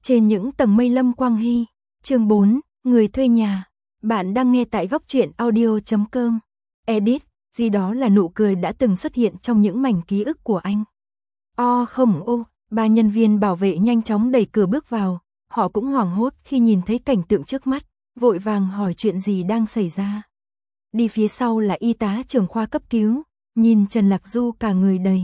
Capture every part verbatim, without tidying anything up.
Trên những tầng mây Lâm Quang Hy, chương bốn, người thuê nhà. Bạn đang nghe tại góc truyện audio chấm com. Edit, gì đó là nụ cười đã từng xuất hiện trong những mảnh ký ức của anh. O không ô, ba nhân viên bảo vệ nhanh chóng đẩy cửa bước vào, họ cũng hoảng hốt khi nhìn thấy cảnh tượng trước mắt, vội vàng hỏi chuyện gì đang xảy ra. Đi phía sau là y tá trưởng khoa cấp cứu, nhìn Trần Lạc Du cả người đầy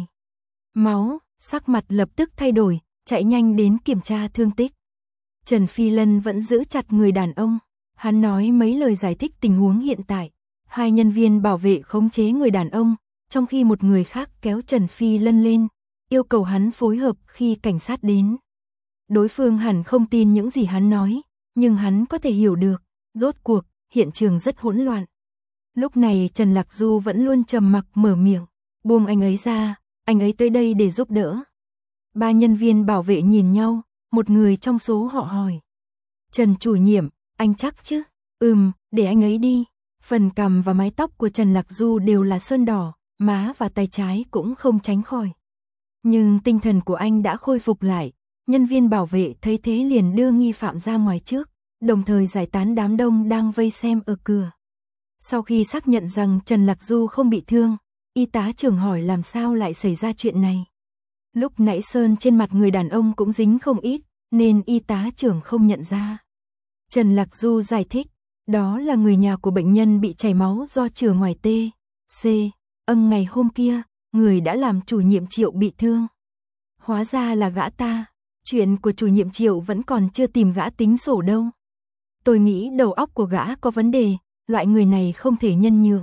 máu, sắc mặt lập tức thay đổi, chạy nhanh đến kiểm tra thương tích. Trần Phi Lân vẫn giữ chặt người đàn ông, hắn nói mấy lời giải thích tình huống hiện tại. Hai nhân viên bảo vệ khống chế người đàn ông, trong khi một người khác kéo Trần Phi Lân lên, yêu cầu hắn phối hợp khi cảnh sát đến. Đối phương hẳn không tin những gì hắn nói, nhưng hắn có thể hiểu được, rốt cuộc, hiện trường rất hỗn loạn. Lúc này Trần Lạc Du vẫn luôn trầm mặc mở miệng, buông anh ấy ra, anh ấy tới đây để giúp đỡ. Ba nhân viên bảo vệ nhìn nhau, một người trong số họ hỏi. Trần chủ nhiệm, anh chắc chứ? Ừm, để anh ấy đi. Phần cằm và mái tóc của Trần Lạc Du đều là sơn đỏ, má và tay trái cũng không tránh khỏi. Nhưng tinh thần của anh đã khôi phục lại, nhân viên bảo vệ thấy thế liền đưa nghi phạm ra ngoài trước, đồng thời giải tán đám đông đang vây xem ở cửa. Sau khi xác nhận rằng Trần Lạc Du không bị thương, y tá trưởng hỏi làm sao lại xảy ra chuyện này. Lúc nãy sơn trên mặt người đàn ông cũng dính không ít, nên y tá trưởng không nhận ra. Trần Lạc Du giải thích, đó là người nhà của bệnh nhân bị chảy máu do chữa ngoài T, C, ân ngày hôm kia, người đã làm chủ nhiệm Triệu bị thương. Hóa ra là gã ta, chuyện của chủ nhiệm Triệu vẫn còn chưa tìm gã tính sổ đâu. Tôi nghĩ đầu óc của gã có vấn đề, loại người này không thể nhân nhượng.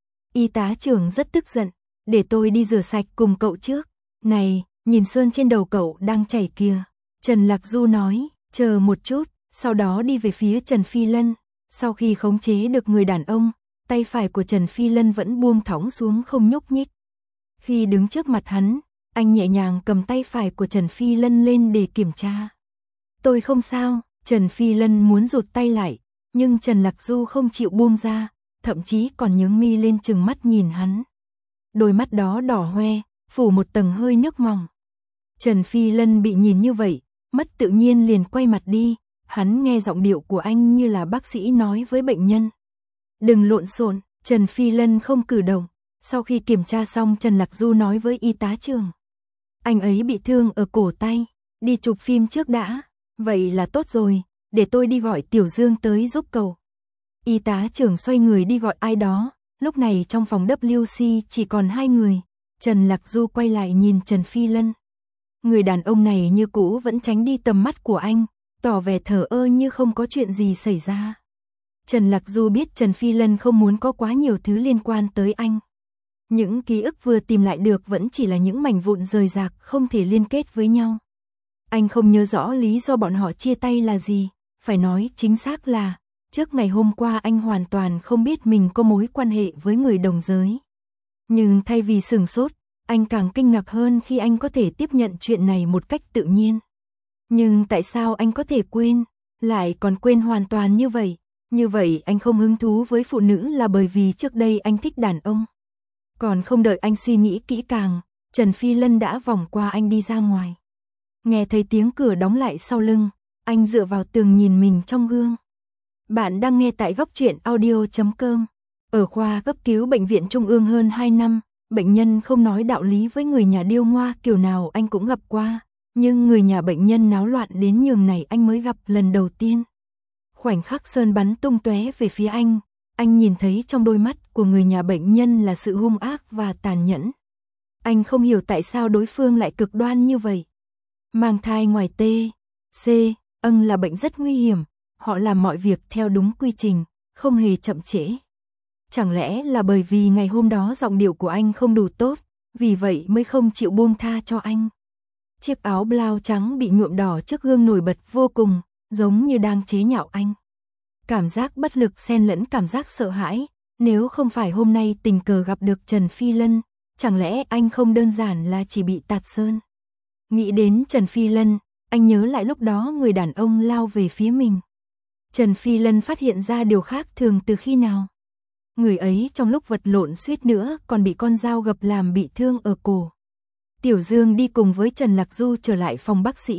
Y tá trưởng rất tức giận, để tôi đi rửa sạch cùng cậu trước. Này, nhìn sơn trên đầu cậu đang chảy kìa. Trần Lạc Du nói, chờ một chút, sau đó đi về phía Trần Phi Lân. Sau khi khống chế được người đàn ông, tay phải của Trần Phi Lân vẫn buông thõng xuống không nhúc nhích. Khi đứng trước mặt hắn, anh nhẹ nhàng cầm tay phải của Trần Phi Lân lên để kiểm tra. Tôi không sao, Trần Phi Lân muốn rụt tay lại, nhưng Trần Lạc Du không chịu buông ra, thậm chí còn nhướng mi lên trừng mắt nhìn hắn. Đôi mắt đó đỏ hoe, phủ một tầng hơi nước mỏng. Trần Phi Lân bị nhìn như vậy, mất tự nhiên liền quay mặt đi. Hắn nghe giọng điệu của anh như là bác sĩ nói với bệnh nhân. Đừng lộn xộn, Trần Phi Lân không cử động. Sau khi kiểm tra xong Trần Lạc Du nói với y tá trưởng. Anh ấy bị thương ở cổ tay, đi chụp phim trước đã. Vậy là tốt rồi, để tôi đi gọi Tiểu Dương tới giúp cậu. Y tá trưởng xoay người đi gọi ai đó. Lúc này trong phòng W C chỉ còn hai người. Trần Lạc Du quay lại nhìn Trần Phi Lân. Người đàn ông này như cũ vẫn tránh đi tầm mắt của anh, tỏ vẻ thờ ơ như không có chuyện gì xảy ra. Trần Lạc Du biết Trần Phi Lân không muốn có quá nhiều thứ liên quan tới anh. Những ký ức vừa tìm lại được vẫn chỉ là những mảnh vụn rời rạc không thể liên kết với nhau. Anh không nhớ rõ lý do bọn họ chia tay là gì, phải nói chính xác là, trước ngày hôm qua anh hoàn toàn không biết mình có mối quan hệ với người đồng giới. Nhưng thay vì sửng sốt, anh càng kinh ngạc hơn khi anh có thể tiếp nhận chuyện này một cách tự nhiên. Nhưng tại sao anh có thể quên, lại còn quên hoàn toàn như vậy? Như vậy anh không hứng thú với phụ nữ là bởi vì trước đây anh thích đàn ông. Còn không đợi anh suy nghĩ kỹ càng, Trần Phi Lân đã vòng qua anh đi ra ngoài. Nghe thấy tiếng cửa đóng lại sau lưng, anh dựa vào tường nhìn mình trong gương. Bạn đang nghe tại góc truyện audio chấm com. Ở khoa cấp cứu bệnh viện Trung ương hơn hai năm, bệnh nhân không nói đạo lý với người nhà điêu ngoa kiểu nào anh cũng gặp qua. Nhưng người nhà bệnh nhân náo loạn đến nhường này anh mới gặp lần đầu tiên. Khoảnh khắc sơn bắn tung tóe về phía anh, anh nhìn thấy trong đôi mắt của người nhà bệnh nhân là sự hung ác và tàn nhẫn. Anh không hiểu tại sao đối phương lại cực đoan như vậy. Mang thai ngoài T, C, ân là bệnh rất nguy hiểm, họ làm mọi việc theo đúng quy trình, không hề chậm trễ. Chẳng lẽ là bởi vì ngày hôm đó giọng điệu của anh không đủ tốt, vì vậy mới không chịu buông tha cho anh. Chiếc áo blau trắng bị nhuộm đỏ trước gương nổi bật vô cùng, giống như đang chế nhạo anh. Cảm giác bất lực xen lẫn cảm giác sợ hãi, nếu không phải hôm nay tình cờ gặp được Trần Phi Lân, chẳng lẽ anh không đơn giản là chỉ bị tạt sơn. Nghĩ đến Trần Phi Lân, anh nhớ lại lúc đó người đàn ông lao về phía mình. Trần Phi Lân phát hiện ra điều khác thường từ khi nào. Người ấy trong lúc vật lộn suýt nữa còn bị con dao gập làm bị thương ở cổ. Tiểu Dương đi cùng với Trần Lạc Du trở lại phòng bác sĩ,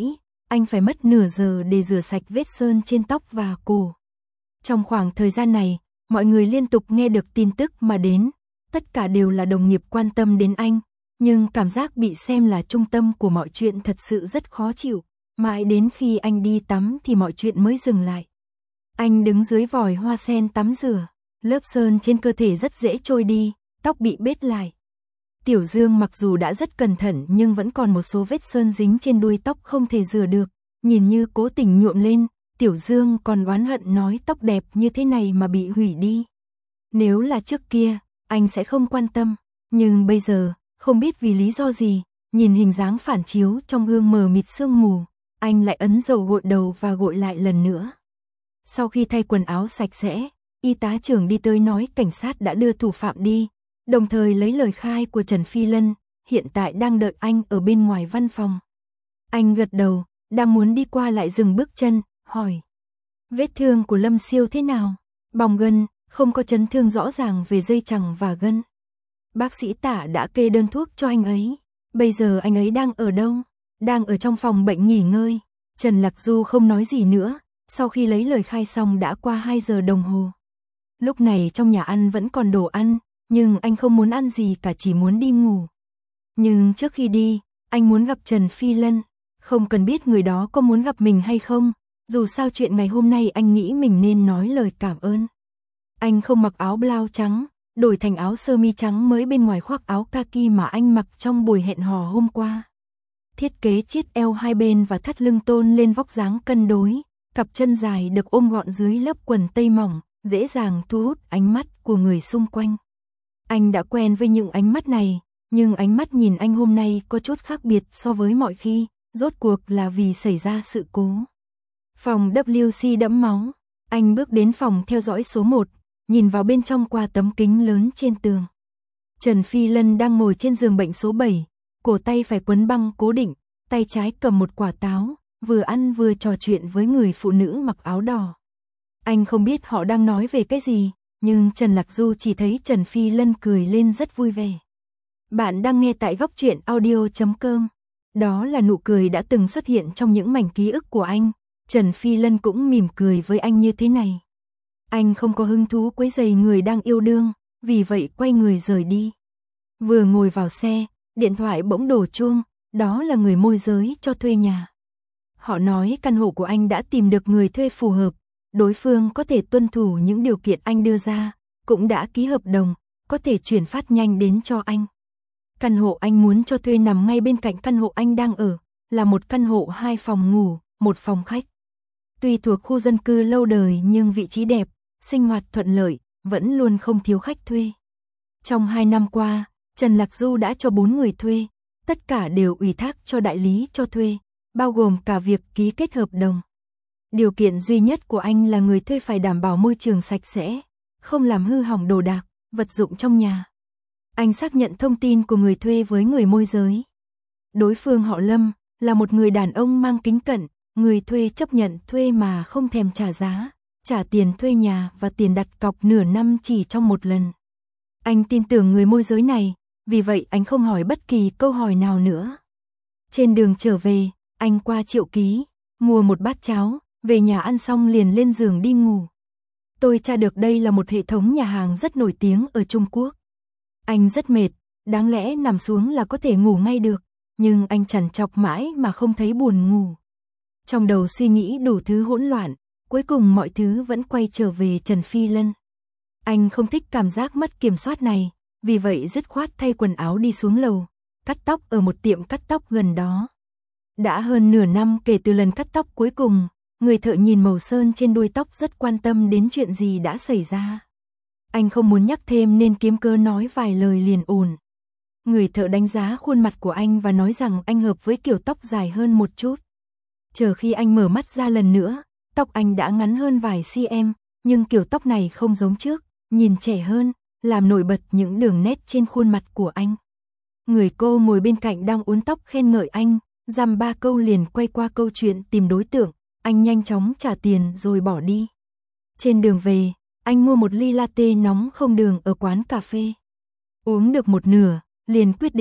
anh phải mất nửa giờ để rửa sạch vết sơn trên tóc và cổ. Trong khoảng thời gian này, mọi người liên tục nghe được tin tức mà đến, tất cả đều là đồng nghiệp quan tâm đến anh, nhưng cảm giác bị xem là trung tâm của mọi chuyện thật sự rất khó chịu, mãi đến khi anh đi tắm thì mọi chuyện mới dừng lại. Anh đứng dưới vòi hoa sen tắm rửa, lớp sơn trên cơ thể rất dễ trôi đi, tóc bị bết lại. Tiểu Dương mặc dù đã rất cẩn thận nhưng vẫn còn một số vết sơn dính trên đuôi tóc không thể rửa được, nhìn như cố tình nhuộm lên, Tiểu Dương còn oán hận nói tóc đẹp như thế này mà bị hủy đi. Nếu là trước kia, anh sẽ không quan tâm, nhưng bây giờ, không biết vì lý do gì, nhìn hình dáng phản chiếu trong gương mờ mịt sương mù, anh lại ấn dầu gội đầu và gội lại lần nữa. Sau khi thay quần áo sạch sẽ, y tá trưởng đi tới nói cảnh sát đã đưa thủ phạm đi, đồng thời lấy lời khai của Trần Phi Lân, hiện tại đang đợi anh ở bên ngoài văn phòng. Anh gật đầu, đang muốn đi qua lại dừng bước chân, hỏi. Vết thương của Lâm Siêu thế nào? Bong gân, không có chấn thương rõ ràng về dây chằng và gân. Bác sĩ Tả đã kê đơn thuốc cho anh ấy. Bây giờ anh ấy đang ở đâu? Đang ở trong phòng bệnh nghỉ ngơi. Trần Lạc Du không nói gì nữa, sau khi lấy lời khai xong đã qua hai giờ đồng hồ. Lúc này trong nhà ăn vẫn còn đồ ăn, nhưng anh không muốn ăn gì cả, chỉ muốn đi ngủ. Nhưng trước khi đi, anh muốn gặp Trần Phi Lân, không cần biết người đó có muốn gặp mình hay không, dù sao chuyện ngày hôm nay anh nghĩ mình nên nói lời cảm ơn. Anh không mặc áo blau trắng, đổi thành áo sơ mi trắng mới bên ngoài khoác áo kaki mà anh mặc trong buổi hẹn hò hôm qua. Thiết kế chiết eo hai bên và thắt lưng tôn lên vóc dáng cân đối, cặp chân dài được ôm gọn dưới lớp quần tây mỏng, dễ dàng thu hút ánh mắt của người xung quanh. Anh đã quen với những ánh mắt này, nhưng ánh mắt nhìn anh hôm nay có chút khác biệt so với mọi khi, rốt cuộc là vì xảy ra sự cố. Phòng W C đẫm máu, anh bước đến phòng theo dõi số một, nhìn vào bên trong qua tấm kính lớn trên tường. Trần Phi Lân đang ngồi trên giường bệnh số bảy, cổ tay phải quấn băng cố định, tay trái cầm một quả táo, vừa ăn vừa trò chuyện với người phụ nữ mặc áo đỏ. Anh không biết họ đang nói về cái gì, nhưng Trần Lạc Du chỉ thấy Trần Phi Lân cười lên rất vui vẻ. Bạn đang nghe tại góc truyện audio chấm com. Đó là nụ cười đã từng xuất hiện trong những mảnh ký ức của anh. Trần Phi Lân cũng mỉm cười với anh như thế này. Anh không có hứng thú quấy rầy người đang yêu đương, vì vậy quay người rời đi. Vừa ngồi vào xe, điện thoại bỗng đổ chuông, đó là người môi giới cho thuê nhà. Họ nói căn hộ của anh đã tìm được người thuê phù hợp, đối phương có thể tuân thủ những điều kiện anh đưa ra, cũng đã ký hợp đồng, có thể chuyển phát nhanh đến cho anh. Căn hộ anh muốn cho thuê nằm ngay bên cạnh căn hộ anh đang ở, là một căn hộ hai phòng ngủ, một phòng khách. Tuy thuộc khu dân cư lâu đời nhưng vị trí đẹp, sinh hoạt thuận lợi, vẫn luôn không thiếu khách thuê. Trong hai năm qua, Trần Lạc Du đã cho bốn người thuê, tất cả đều ủy thác cho đại lý cho thuê, bao gồm cả việc ký kết hợp đồng. Điều kiện duy nhất của anh là người thuê phải đảm bảo môi trường sạch sẽ, không làm hư hỏng đồ đạc, vật dụng trong nhà. Anh xác nhận thông tin của người thuê với người môi giới. Đối phương họ Lâm, là một người đàn ông mang kính cận, người thuê chấp nhận thuê mà không thèm trả giá, trả tiền thuê nhà và tiền đặt cọc nửa năm chỉ trong một lần. Anh tin tưởng người môi giới này, vì vậy anh không hỏi bất kỳ câu hỏi nào nữa. Trên đường trở về, anh qua Triệu Ký, mua một bát cháo, về nhà ăn xong liền lên giường đi ngủ. Tôi tra được đây là một hệ thống nhà hàng rất nổi tiếng ở Trung Quốc. Anh rất mệt, đáng lẽ nằm xuống là có thể ngủ ngay được, nhưng anh trằn trọc mãi mà không thấy buồn ngủ. Trong đầu suy nghĩ đủ thứ hỗn loạn, cuối cùng mọi thứ vẫn quay trở về Trần Phi Lân. Anh không thích cảm giác mất kiểm soát này, vì vậy dứt khoát thay quần áo đi xuống lầu, cắt tóc ở một tiệm cắt tóc gần đó. Đã hơn nửa năm kể từ lần cắt tóc cuối cùng, người thợ nhìn màu sơn trên đuôi tóc rất quan tâm đến chuyện gì đã xảy ra. Anh không muốn nhắc thêm nên kiếm cớ nói vài lời liền ổn. Người thợ đánh giá khuôn mặt của anh và nói rằng anh hợp với kiểu tóc dài hơn một chút. Chờ khi anh mở mắt ra lần nữa, tóc anh đã ngắn hơn vài cm, nhưng kiểu tóc này không giống trước, nhìn trẻ hơn, làm nổi bật những đường nét trên khuôn mặt của anh. Người cô ngồi bên cạnh đang uốn tóc khen ngợi anh, dăm ba câu liền quay qua câu chuyện tìm đối tượng, anh nhanh chóng trả tiền rồi bỏ đi. Trên đường về, anh mua một ly latte nóng không đường ở quán cà phê. Uống được một nửa, liền quyết định,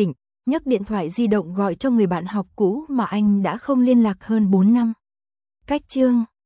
nhấc điện thoại di động gọi cho người bạn học cũ mà anh đã không liên lạc hơn bốn năm. Cách chương